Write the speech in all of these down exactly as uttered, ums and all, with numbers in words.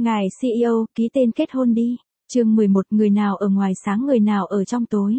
Ngài xê e ô, ký tên kết hôn đi. Chương mười một, người nào ở ngoài sáng người nào ở trong tối.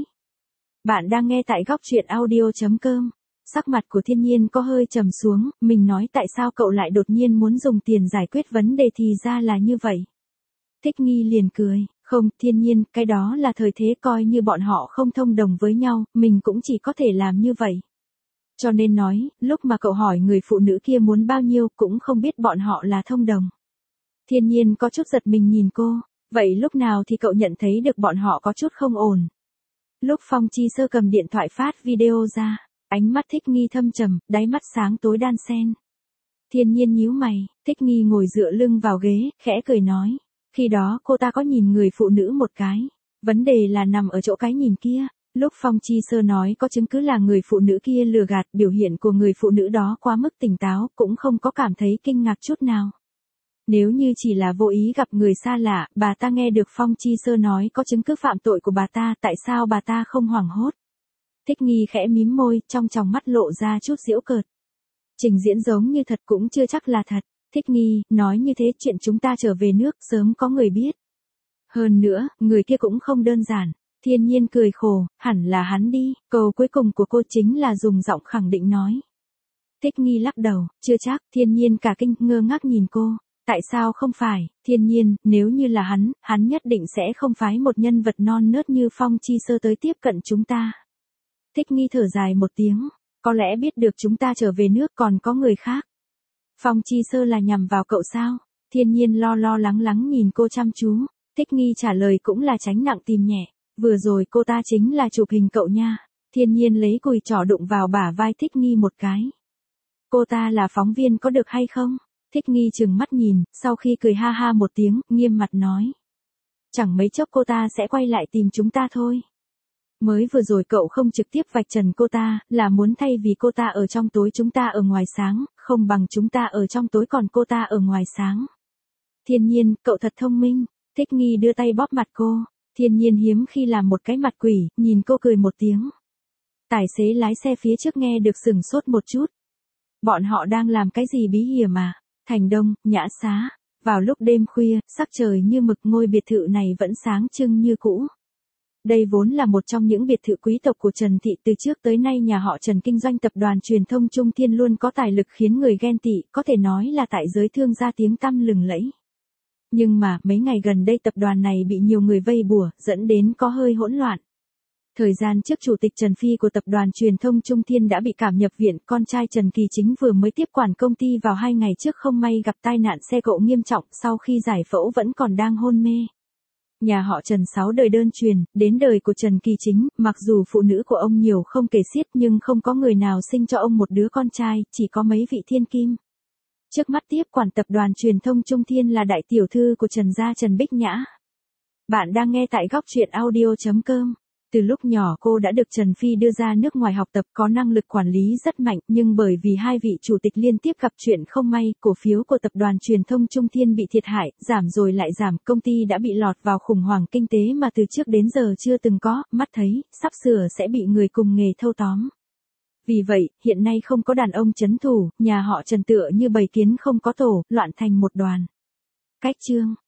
Bạn đang nghe tại góc truyện audio chấm com. Sắc mặt của Thiên Nhiên có hơi trầm xuống, mình nói tại sao cậu lại đột nhiên muốn dùng tiền giải quyết vấn đề thì ra là như vậy. Thích Nghi liền cười, không, Thiên Nhiên, cái đó là thời thế coi như bọn họ không thông đồng với nhau, mình cũng chỉ có thể làm như vậy. Cho nên nói, lúc mà cậu hỏi người phụ nữ kia muốn bao nhiêu cũng không biết bọn họ là thông đồng. Thiên Nhiên có chút giật mình nhìn cô, vậy lúc nào thì cậu nhận thấy được bọn họ có chút không ổn? Lúc Phong Chi Sơ cầm điện thoại phát video ra, ánh mắt Thích Nghi thâm trầm, đáy mắt sáng tối đan xen. Thiên Nhiên nhíu mày, Thích Nghi ngồi dựa lưng vào ghế, khẽ cười nói, khi đó cô ta có nhìn người phụ nữ một cái, vấn đề là nằm ở chỗ cái nhìn kia. Lúc Phong Chi Sơ nói có chứng cứ là người phụ nữ kia lừa gạt, biểu hiện của người phụ nữ đó quá mức tỉnh táo, cũng không có cảm thấy kinh ngạc chút nào. Nếu như chỉ là vô ý gặp người xa lạ, bà ta nghe được Phong Chi Sơ nói có chứng cứ phạm tội của bà ta, tại sao bà ta không hoảng hốt? Thích Nghi khẽ mím môi, trong tròng mắt lộ ra chút giễu cợt. Trình diễn giống như thật cũng chưa chắc là thật. Thích Nghi, nói như thế chuyện chúng ta trở về nước sớm có người biết. Hơn nữa, người kia cũng không đơn giản. Thiên Nhiên cười khổ, hẳn là hắn đi, câu cuối cùng của cô chính là dùng giọng khẳng định nói. Thích Nghi lắc đầu, chưa chắc. Thiên Nhiên cả kinh, ngơ ngác nhìn cô. Tại sao không phải? Thiên Nhiên, nếu như là hắn, hắn nhất định sẽ không phái một nhân vật non nớt như Phong Chi Sơ tới tiếp cận chúng ta. Thích Nghi thở dài một tiếng, có lẽ biết được chúng ta trở về nước còn có người khác. Phong Chi Sơ là nhằm vào cậu sao? Thiên Nhiên lo lo lắng lắng nhìn cô chăm chú. Thích Nghi trả lời cũng là tránh nặng tìm nhẹ. Vừa rồi cô ta chính là chụp hình cậu nha. Thiên Nhiên lấy cùi trỏ đụng vào bả vai Thích Nghi một cái. Cô ta là phóng viên có được hay không? Thích Nghi trừng mắt nhìn, sau khi cười ha ha một tiếng, nghiêm mặt nói. Chẳng mấy chốc cô ta sẽ quay lại tìm chúng ta thôi. Mới vừa rồi cậu không trực tiếp vạch trần cô ta, là muốn thay vì cô ta ở trong tối chúng ta ở ngoài sáng, không bằng chúng ta ở trong tối còn cô ta ở ngoài sáng. Thiên Nhiên, cậu thật thông minh. Thích Nghi đưa tay bóp mặt cô. Thiên Nhiên hiếm khi làm một cái mặt quỷ, nhìn cô cười một tiếng. Tài xế lái xe phía trước nghe được sửng sốt một chút. Bọn họ đang làm cái gì bí hiểm à? Thành Đông, Nhã Xá. Vào lúc đêm khuya, sắc trời như mực, ngôi biệt thự này vẫn sáng trưng như cũ. Đây vốn là một trong những biệt thự quý tộc của Trần Thị, từ trước tới nay nhà họ Trần kinh doanh tập đoàn truyền thông Trung Thiên luôn có tài lực khiến người ghen tị, có thể nói là tại giới thương gia tiếng tăm lừng lẫy. Nhưng mà, mấy ngày gần đây tập đoàn này bị nhiều người vây bùa, dẫn đến có hơi hỗn loạn. Thời gian trước Chủ tịch Trần Phi của tập đoàn truyền thông Trung Thiên đã bị cảm nhập viện, con trai Trần Kỳ Chính vừa mới tiếp quản công ty vào hai ngày trước không may gặp tai nạn xe cộ nghiêm trọng, sau khi giải phẫu vẫn còn đang hôn mê. Nhà họ Trần sáu đời đơn truyền, đến đời của Trần Kỳ Chính, mặc dù phụ nữ của ông nhiều không kể xiết nhưng không có người nào sinh cho ông một đứa con trai, chỉ có mấy vị thiên kim. Trước mắt tiếp quản tập đoàn truyền thông Trung Thiên là đại tiểu thư của Trần gia Trần Bích Nhã. Bạn đang nghe tại góc truyện audio chấm com. Từ lúc nhỏ cô đã được Trần Phi đưa ra nước ngoài học tập, có năng lực quản lý rất mạnh, nhưng bởi vì hai vị chủ tịch liên tiếp gặp chuyện không may, cổ phiếu của tập đoàn truyền thông Trung Thiên bị thiệt hại, giảm rồi lại giảm, công ty đã bị lọt vào khủng hoảng kinh tế mà từ trước đến giờ chưa từng có, mắt thấy, sắp sửa sẽ bị người cùng nghề thâu tóm. Vì vậy, hiện nay không có đàn ông trấn thủ, nhà họ Trần tựa như bầy kiến không có tổ, loạn thành một đoàn. Cách chương,